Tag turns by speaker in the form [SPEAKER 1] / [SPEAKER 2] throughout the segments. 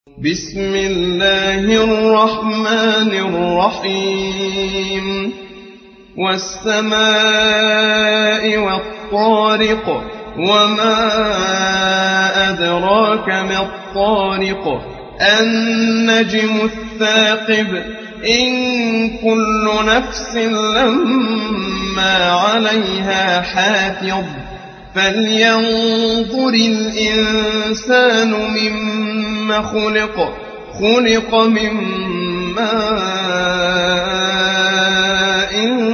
[SPEAKER 1] بسم الله الرحمن الرحيم والسماء والطارق وما أدراك ما الطارق النجم الثاقب إن كل نفس لما عليها حافظ فلينظر الإنسان مما خلق من ماء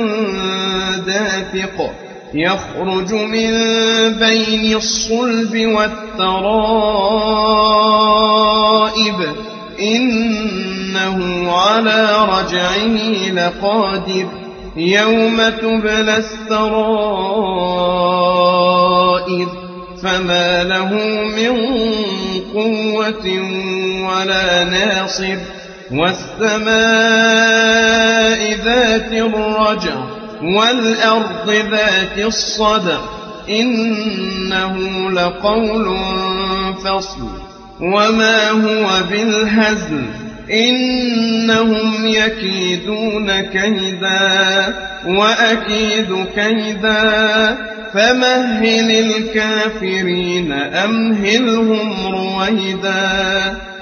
[SPEAKER 1] دافق يخرج من بين الصلب والترائب إنه على رجعه لقادر يوم تبلى السرائر فما له من قوة ولا ناصر والسماء ذات الرجع والأرض ذات الصدع إنه لقول فصل وما هو بالهزل إنهم يكيدون كيدا وأكيد كيدا فمهل الكافرين أمهلهم رويدا